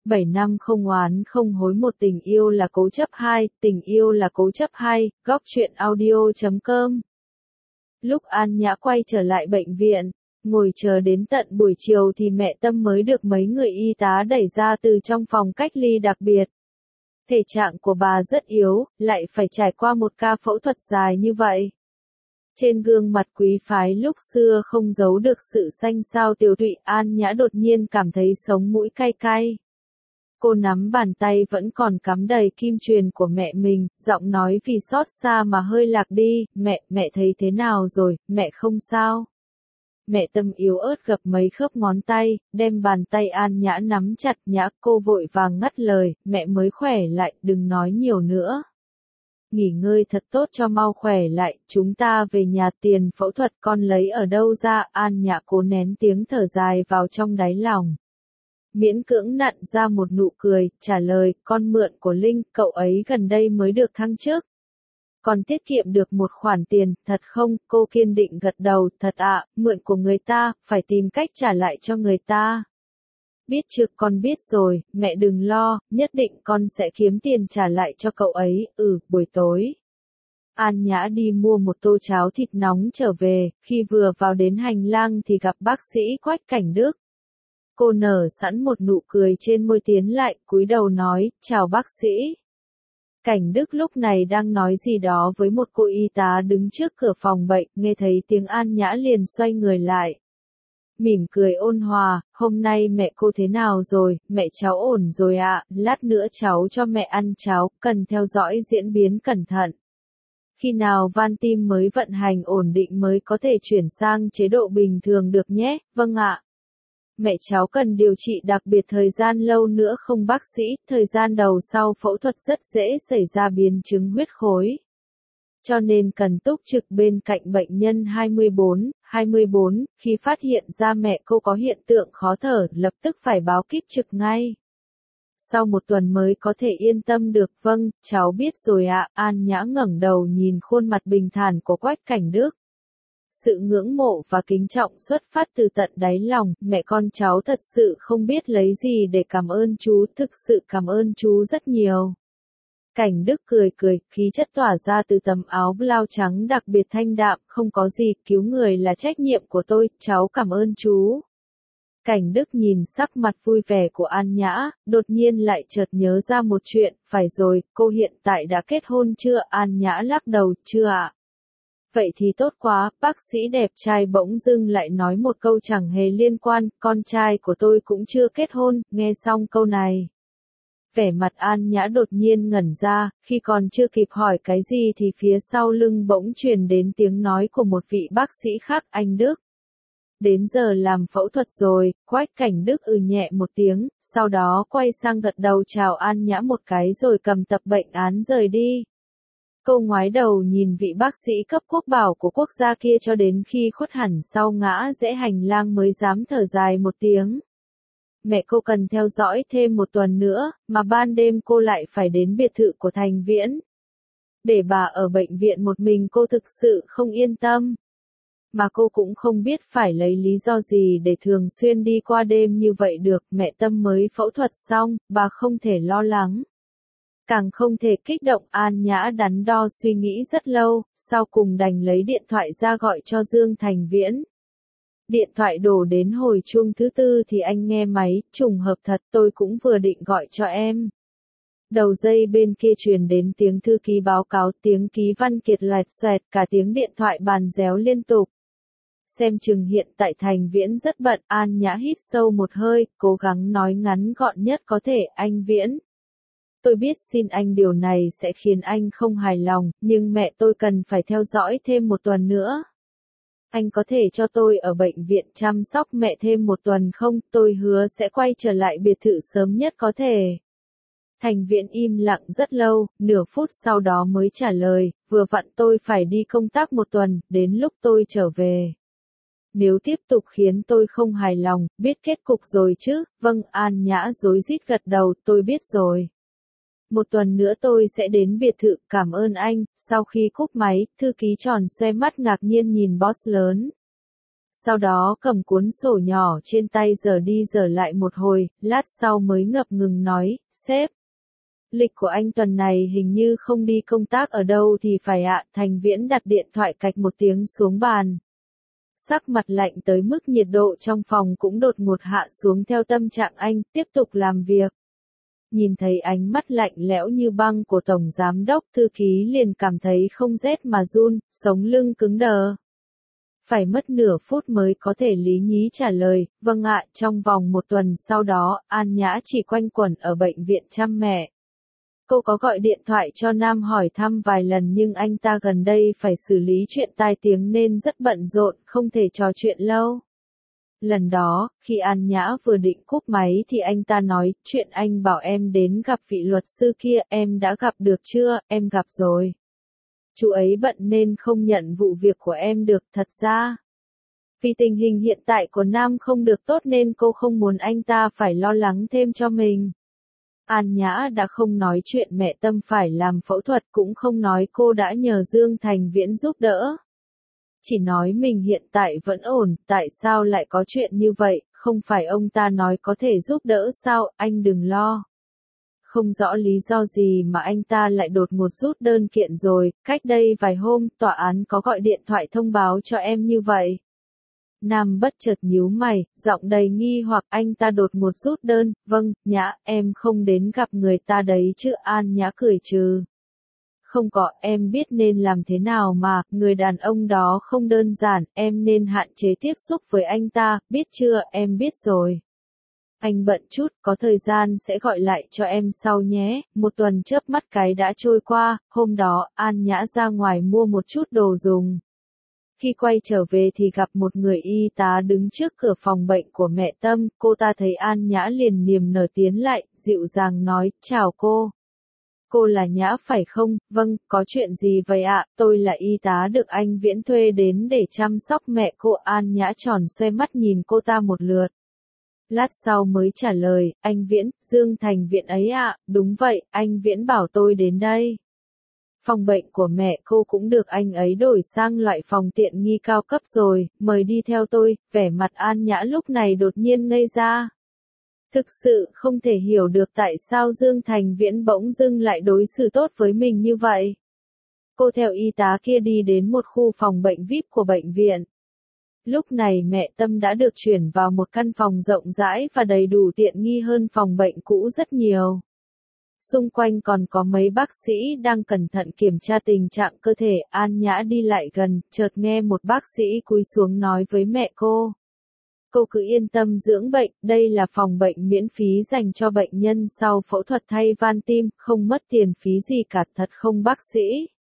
7 năm không oán không hối, một tình yêu là cố chấp, hai tình yêu là cố chấp, hai góc truyện audio.com. Lúc An Nhã quay trở lại bệnh viện, ngồi chờ đến tận buổi chiều thì mẹ Tâm mới được mấy người y tá đẩy ra từ trong phòng cách ly đặc biệt. Thể trạng của bà rất yếu, lại phải trải qua một ca phẫu thuật dài như vậy. Trên gương mặt quý phái lúc xưa không giấu được sự xanh xao tiều tụy, An Nhã đột nhiên cảm thấy sống mũi cay cay. Cô nắm bàn tay vẫn còn cắm đầy kim chuyền của mẹ mình, giọng nói vì xót xa mà hơi lạc đi, mẹ thấy thế nào rồi, mẹ không sao. Mẹ Tâm yếu ớt gập mấy khớp ngón tay, đem bàn tay An Nhã nắm chặt. Nhã, cô vội vàng ngắt lời, mẹ mới khỏe lại, đừng nói nhiều nữa. Nghỉ ngơi thật tốt cho mau khỏe lại, chúng ta về nhà, tiền phẫu thuật con lấy ở đâu ra. An Nhã cố nén tiếng thở dài vào trong đáy lòng. Miễn cưỡng nặn ra một nụ cười, trả lời, con mượn của Linh, cậu ấy gần đây mới được thăng chức. Còn tiết kiệm được một khoản tiền, thật không? Cô kiên định gật đầu, thật ạ, mượn của người ta, phải tìm cách trả lại cho người ta. Biết chưa, con biết rồi, mẹ đừng lo, nhất định con sẽ kiếm tiền trả lại cho cậu ấy. Buổi tối. An Nhã đi mua một tô cháo thịt nóng trở về, khi vừa vào đến hành lang thì gặp bác sĩ Quách Cảnh Đức. Cô nở sẵn một nụ cười trên môi, tiến lại, cúi đầu nói, chào bác sĩ. Cảnh Đức lúc này đang nói gì đó với một cô y tá đứng trước cửa phòng bệnh, nghe thấy tiếng An Nhã liền xoay người lại. Mỉm cười ôn hòa, hôm nay mẹ cô thế nào rồi, mẹ cháu ổn rồi ạ, lát nữa cháu cho mẹ ăn cháo, cần theo dõi diễn biến cẩn thận. Khi nào van tim mới vận hành ổn định mới có thể chuyển sang chế độ bình thường được nhé, vâng ạ. Mẹ cháu cần điều trị đặc biệt thời gian lâu nữa không bác sĩ, thời gian đầu sau phẫu thuật rất dễ xảy ra biến chứng huyết khối. Cho nên cần túc trực bên cạnh bệnh nhân 24, khi phát hiện ra mẹ cô có hiện tượng khó thở, lập tức phải báo kíp trực ngay. Sau một tuần mới có thể yên tâm được, vâng, cháu biết rồi ạ. An Nhã ngẩng đầu nhìn khuôn mặt bình thản của Quách Cảnh Đức. Sự ngưỡng mộ và kính trọng xuất phát từ tận đáy lòng, mẹ con cháu thật sự không biết lấy gì để cảm ơn chú, thực sự cảm ơn chú rất nhiều. Cảnh Đức cười, khí chất tỏa ra từ tấm áo blau trắng đặc biệt thanh đạm, không có gì, cứu người là trách nhiệm của tôi, cháu cảm ơn chú. Cảnh Đức nhìn sắc mặt vui vẻ của An Nhã, đột nhiên lại chợt nhớ ra một chuyện, phải rồi, cô hiện tại đã kết hôn chưa? An Nhã lắc đầu, chưa ạ. Vậy thì tốt quá, bác sĩ đẹp trai bỗng dưng lại nói một câu chẳng hề liên quan, con trai của tôi cũng chưa kết hôn. Nghe xong câu này, vẻ mặt An Nhã đột nhiên ngẩn ra, khi còn chưa kịp hỏi cái gì thì phía sau lưng bỗng truyền đến tiếng nói của một vị bác sĩ khác, anh Đức. Đến giờ làm phẫu thuật rồi. Quách Cảnh Đức nhẹ một tiếng, sau đó quay sang gật đầu chào An Nhã một cái rồi cầm tập bệnh án rời đi. Cô ngoái đầu nhìn vị bác sĩ cấp quốc bảo của quốc gia kia cho đến khi khuất hẳn sau ngã rẽ hành lang mới dám thở dài một tiếng. Mẹ cô cần theo dõi thêm một tuần nữa, mà ban đêm cô lại phải đến biệt thự của Thành Viễn. Để bà ở bệnh viện một mình cô thực sự không yên tâm. Mà cô cũng không biết phải lấy lý do gì để thường xuyên đi qua đêm như vậy được. Mẹ Tâm mới phẫu thuật xong, bà không thể lo lắng. Càng không thể kích động. An Nhã đắn đo suy nghĩ rất lâu, sau cùng đành lấy điện thoại ra gọi cho Dương Thành Viễn. Điện thoại đổ đến hồi chuông thứ tư thì anh nghe máy, trùng hợp thật, tôi cũng vừa định gọi cho em. Đầu dây bên kia truyền đến tiếng thư ký báo cáo, tiếng ký văn kiệt loẹt xoẹt, cả tiếng điện thoại bàn réo liên tục. Xem chừng hiện tại Thành Viễn rất bận. An Nhã hít sâu một hơi, cố gắng nói ngắn gọn nhất có thể, anh Viễn. Tôi biết xin anh điều này sẽ khiến anh không hài lòng, nhưng mẹ tôi cần phải theo dõi thêm một tuần nữa. Anh có thể cho tôi ở bệnh viện chăm sóc mẹ thêm một tuần không? Tôi hứa sẽ quay trở lại biệt thự sớm nhất có thể. Thành Viễn im lặng rất lâu, nửa phút sau đó mới trả lời, vừa vặn tôi phải đi công tác một tuần, đến lúc tôi trở về. Nếu tiếp tục khiến tôi không hài lòng, biết kết cục rồi chứ? Vâng, An Nhã rối rít gật đầu, tôi biết rồi. Một tuần nữa tôi sẽ đến biệt thự, cảm ơn anh. Sau khi cúp máy, thư ký tròn xoe mắt ngạc nhiên nhìn boss lớn. Sau đó cầm cuốn sổ nhỏ trên tay giờ đi giờ lại một hồi, lát sau mới ngập ngừng nói, sếp. Lịch của anh tuần này hình như không đi công tác ở đâu thì phải ạ. Thành Viễn đặt điện thoại cạch một tiếng xuống bàn. Sắc mặt lạnh tới mức nhiệt độ trong phòng cũng đột ngột hạ xuống theo tâm trạng anh, tiếp tục làm việc. Nhìn thấy ánh mắt lạnh lẽo như băng của Tổng Giám đốc, thư ký liền cảm thấy không rét mà run, sống lưng cứng đờ. Phải mất nửa phút mới có thể lý nhí trả lời, vâng ạ. Trong vòng một tuần sau đó, An Nhã chỉ quanh quẩn ở bệnh viện chăm mẹ. Cô có gọi điện thoại cho Nam hỏi thăm vài lần nhưng anh ta gần đây phải xử lý chuyện tai tiếng nên rất bận rộn, không thể trò chuyện lâu. Lần đó, khi An Nhã vừa định cúp máy thì anh ta nói, chuyện anh bảo em đến gặp vị luật sư kia, em đã gặp được chưa? Em gặp rồi. Chú ấy bận nên không nhận vụ việc của em được. Thật ra, vì tình hình hiện tại của Nam không được tốt nên cô không muốn anh ta phải lo lắng thêm cho mình. An Nhã đã không nói chuyện mẹ Tâm phải làm phẫu thuật, cũng không nói cô đã nhờ Dương Thành Viễn giúp đỡ. Chỉ nói mình hiện tại vẫn ổn, tại sao lại có chuyện như vậy, không phải ông ta nói có thể giúp đỡ sao, anh đừng lo. Không rõ lý do gì mà anh ta lại đột ngột rút đơn kiện rồi, cách đây vài hôm, tòa án có gọi điện thoại thông báo cho em như vậy. Nam bất chợt nhíu mày, giọng đầy nghi hoặc anh ta đột ngột rút đơn, vâng, Nhã, em không đến gặp người ta đấy chứ. An Nhã cười trừ. Không có, em biết nên làm thế nào mà, người đàn ông đó không đơn giản, em nên hạn chế tiếp xúc với anh ta, biết chưa, em biết rồi. Anh bận chút, có thời gian sẽ gọi lại cho em sau nhé. Một tuần chớp mắt cái đã trôi qua, hôm đó, An Nhã ra ngoài mua một chút đồ dùng. Khi quay trở về thì gặp một người y tá đứng trước cửa phòng bệnh của mẹ Tâm, cô ta thấy An Nhã liền niềm nở tiến lại, dịu dàng nói, chào cô. Cô là Nhã phải không? Vâng, có chuyện gì vậy ạ? Tôi là y tá được anh Viễn thuê đến để chăm sóc mẹ cô. An Nhã tròn xoe mắt nhìn cô ta một lượt. Lát sau mới trả lời, anh Viễn, Dương Thành Viễn ấy ạ. Đúng vậy, anh Viễn bảo tôi đến đây. Phòng bệnh của mẹ cô cũng được anh ấy đổi sang loại phòng tiện nghi cao cấp rồi, mời đi theo tôi. Vẻ mặt An Nhã lúc này đột nhiên ngây ra. Thực sự không thể hiểu được tại sao Dương Thành Viễn bỗng dưng lại đối xử tốt với mình như vậy. Cô theo y tá kia đi đến một khu phòng bệnh VIP của bệnh viện. Lúc này mẹ Tâm đã được chuyển vào một căn phòng rộng rãi và đầy đủ tiện nghi hơn phòng bệnh cũ rất nhiều. Xung quanh còn có mấy bác sĩ đang cẩn thận kiểm tra tình trạng cơ thể. An Nhã đi lại gần, chợt nghe một bác sĩ cúi xuống nói với mẹ cô. Cô cứ yên tâm dưỡng bệnh, đây là phòng bệnh miễn phí dành cho bệnh nhân sau phẫu thuật thay van tim, không mất tiền phí gì cả. Thật không bác sĩ?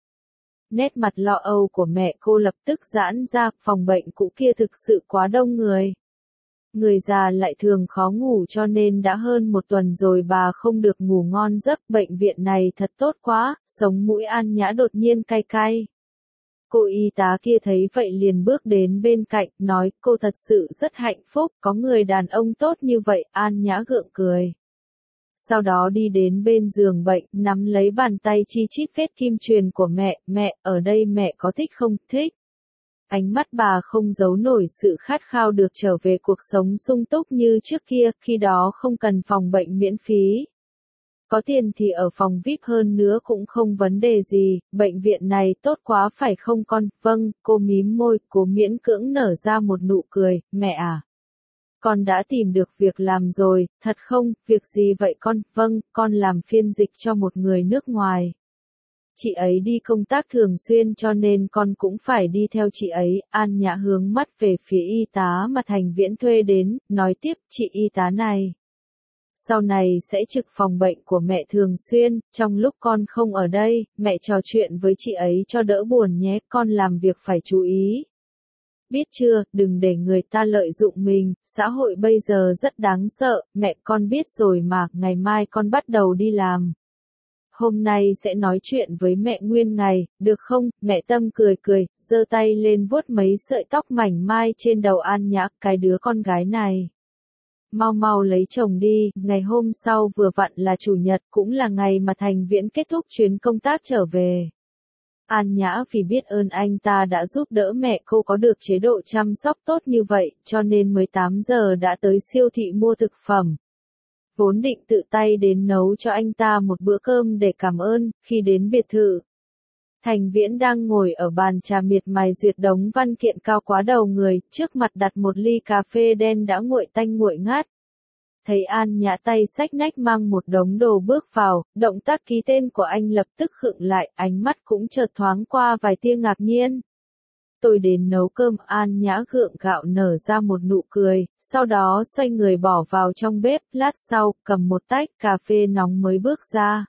Nét mặt lo âu của mẹ cô lập tức giãn ra, phòng bệnh cũ kia thực sự quá đông người. Người già lại thường khó ngủ cho nên đã hơn một tuần rồi bà không được ngủ ngon giấc. Bệnh viện này thật tốt quá, sống mũi An Nhã đột nhiên cay cay. Cô y tá kia thấy vậy liền bước đến bên cạnh, nói, cô thật sự rất hạnh phúc, có người đàn ông tốt như vậy. An Nhã gượng cười. Sau đó đi đến bên giường bệnh, nắm lấy bàn tay chi chít vết kim truyền của mẹ, ở đây mẹ có thích không? Thích. Ánh mắt bà không giấu nổi sự khát khao được trở về cuộc sống sung túc như trước kia, khi đó không cần phòng bệnh miễn phí. Có tiền thì ở phòng VIP hơn nữa cũng không vấn đề gì, bệnh viện này tốt quá phải không con? Vâng, cô mím môi, cô miễn cưỡng nở ra một nụ cười, mẹ à. Con đã tìm được việc làm rồi, thật không? Việc gì vậy con? Vâng, con làm phiên dịch cho một người nước ngoài. Chị ấy đi công tác thường xuyên cho nên con cũng phải đi theo chị ấy. An Nhã hướng mắt về phía y tá mà Thành Viễn thuê đến, nói tiếp, chị y tá này sau này sẽ trực phòng bệnh của mẹ thường xuyên, trong lúc con không ở đây, mẹ trò chuyện với chị ấy cho đỡ buồn nhé, con làm việc phải chú ý. Biết chưa, đừng để người ta lợi dụng mình, xã hội bây giờ rất đáng sợ, mẹ con biết rồi mà, ngày mai con bắt đầu đi làm. Hôm nay sẽ nói chuyện với mẹ nguyên ngày, được không? Mẹ Tâm cười cười, giơ tay lên vuốt mấy sợi tóc mảnh mai trên đầu An Nhã, cái đứa con gái này. Mau mau lấy chồng đi. Ngày hôm sau vừa vặn là chủ nhật, cũng là ngày mà Thành Viễn kết thúc chuyến công tác trở về. An Nhã vì biết ơn anh ta đã giúp đỡ mẹ cô có được chế độ chăm sóc tốt như vậy, cho nên 18 giờ đã tới siêu thị mua thực phẩm. Vốn định tự tay đến nấu cho anh ta một bữa cơm để cảm ơn, khi đến biệt thự. Thành Viễn đang ngồi ở bàn trà miệt mài duyệt đống văn kiện cao quá đầu người, trước mặt đặt một ly cà phê đen đã nguội tanh nguội ngát. Thấy An Nhã tay xách nách mang một đống đồ bước vào, động tác ký tên của anh lập tức khựng lại, ánh mắt cũng chợt thoáng qua vài tia ngạc nhiên. Tôi đến nấu cơm. An Nhã gượng gạo nở ra một nụ cười, sau đó xoay người bỏ vào trong bếp, lát sau, cầm một tách cà phê nóng mới bước ra.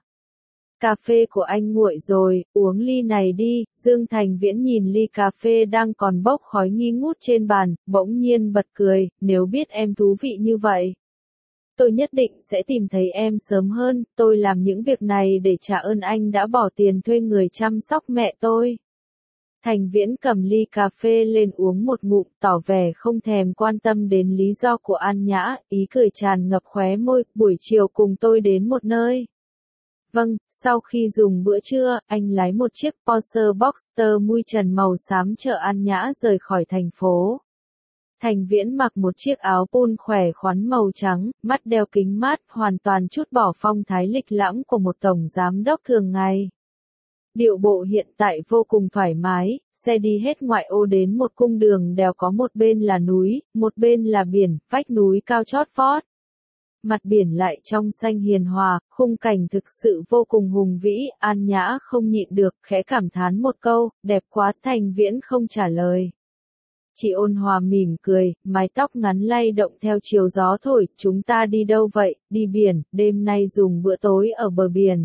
Cà phê của anh nguội rồi, uống ly này đi. Dương Thành Viễn nhìn ly cà phê đang còn bốc khói nghi ngút trên bàn, bỗng nhiên bật cười, nếu biết em thú vị như vậy. Tôi nhất định sẽ tìm thấy em sớm hơn, tôi làm những việc này để trả ơn anh đã bỏ tiền thuê người chăm sóc mẹ tôi. Thành Viễn cầm ly cà phê lên uống một ngụm, tỏ vẻ không thèm quan tâm đến lý do của An Nhã, ý cười tràn ngập khóe môi, buổi chiều cùng tôi đến một nơi. Vâng, sau khi dùng bữa trưa, anh lái một chiếc Porsche Boxster mui trần màu xám chở An Nhã rời khỏi thành phố. Thành Viễn mặc một chiếc áo polo khỏe khoắn màu trắng, mắt đeo kính mát, hoàn toàn trút bỏ phong thái lịch lãm của một tổng giám đốc thường ngày. Điệu bộ hiện tại vô cùng thoải mái, xe đi hết ngoại ô đến một cung đường đèo có một bên là núi, một bên là biển, vách núi cao chót vót. Mặt biển lại trong xanh hiền hòa, khung cảnh thực sự vô cùng hùng vĩ. An Nhã không nhịn được, khẽ cảm thán một câu, đẹp quá. Thành Viễn không trả lời. Chị ôn hòa mỉm cười, mái tóc ngắn lay động theo chiều gió thổi. Chúng ta đi đâu vậy? Đi biển, đêm nay dùng bữa tối ở bờ biển.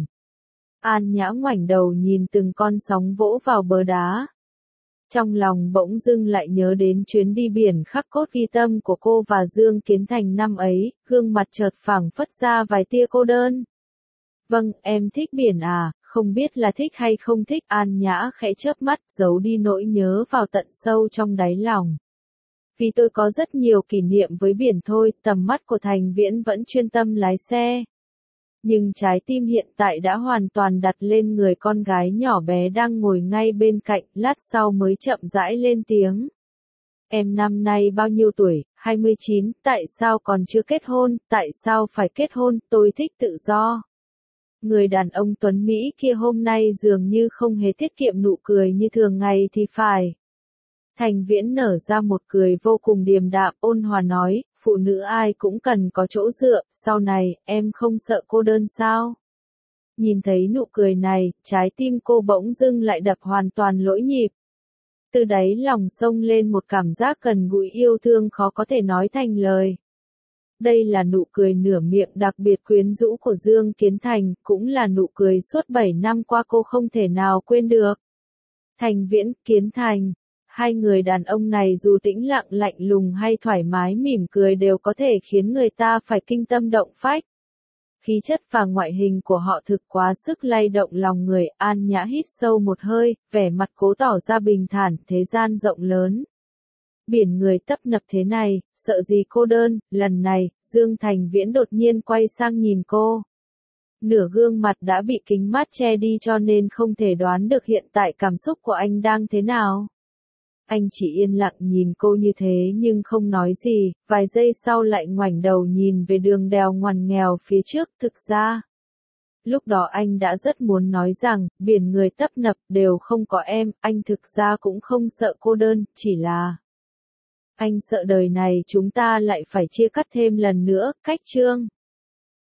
An Nhã ngoảnh đầu nhìn từng con sóng vỗ vào bờ đá. Trong lòng bỗng dưng lại nhớ đến chuyến đi biển khắc cốt ghi tâm của cô và Dương Kiến Thành năm ấy, gương mặt chợt phảng phất ra vài tia cô đơn. Vâng, em thích biển à, không biết là thích hay không thích. An Nhã khẽ chớp mắt, giấu đi nỗi nhớ vào tận sâu trong đáy lòng. Vì tôi có rất nhiều kỷ niệm với biển thôi. Tầm mắt của Thành Viễn vẫn chuyên tâm lái xe. Nhưng trái tim hiện tại đã hoàn toàn đặt lên người con gái nhỏ bé đang ngồi ngay bên cạnh, lát sau mới chậm rãi lên tiếng. Em năm nay bao nhiêu tuổi? 29, tại sao còn chưa kết hôn? Tại sao phải kết hôn? Tôi thích tự do. Người đàn ông tuấn Mỹ kia hôm nay dường như không hề tiết kiệm nụ cười như thường ngày thì phải. Thành Viễn nở ra một cười vô cùng điềm đạm, ôn hòa nói, phụ nữ ai cũng cần có chỗ dựa, sau này, em không sợ cô đơn sao? Nhìn thấy nụ cười này, trái tim cô bỗng dưng lại đập hoàn toàn lỗi nhịp. Từ đáy lòng xông lên một cảm giác gần gũi yêu thương khó có thể nói thành lời. Đây là nụ cười nửa miệng đặc biệt quyến rũ của Dương Kiến Thành, cũng là nụ cười suốt 7 năm qua cô không thể nào quên được. Thành Viễn, Kiến Thành. Hai người đàn ông này dù tĩnh lặng lạnh lùng hay thoải mái mỉm cười đều có thể khiến người ta phải kinh tâm động phách. Khí chất và ngoại hình của họ thực quá sức lay động lòng người. An Nhã hít sâu một hơi, vẻ mặt cố tỏ ra bình thản, thế gian rộng lớn. Biển người tấp nập thế này, sợ gì cô đơn. Lần này, Dương Thành Viễn đột nhiên quay sang nhìn cô. Nửa gương mặt đã bị kính mát che đi cho nên không thể đoán được hiện tại cảm xúc của anh đang thế nào. Anh chỉ yên lặng nhìn cô như thế nhưng không nói gì, vài giây sau lại ngoảnh đầu nhìn về đường đèo ngoằn nghèo phía trước. Thực ra, lúc đó anh đã rất muốn nói rằng, biển người tấp nập đều không có em, anh thực ra cũng không sợ cô đơn, chỉ là anh sợ đời này chúng ta lại phải chia cắt thêm lần nữa. Cách chương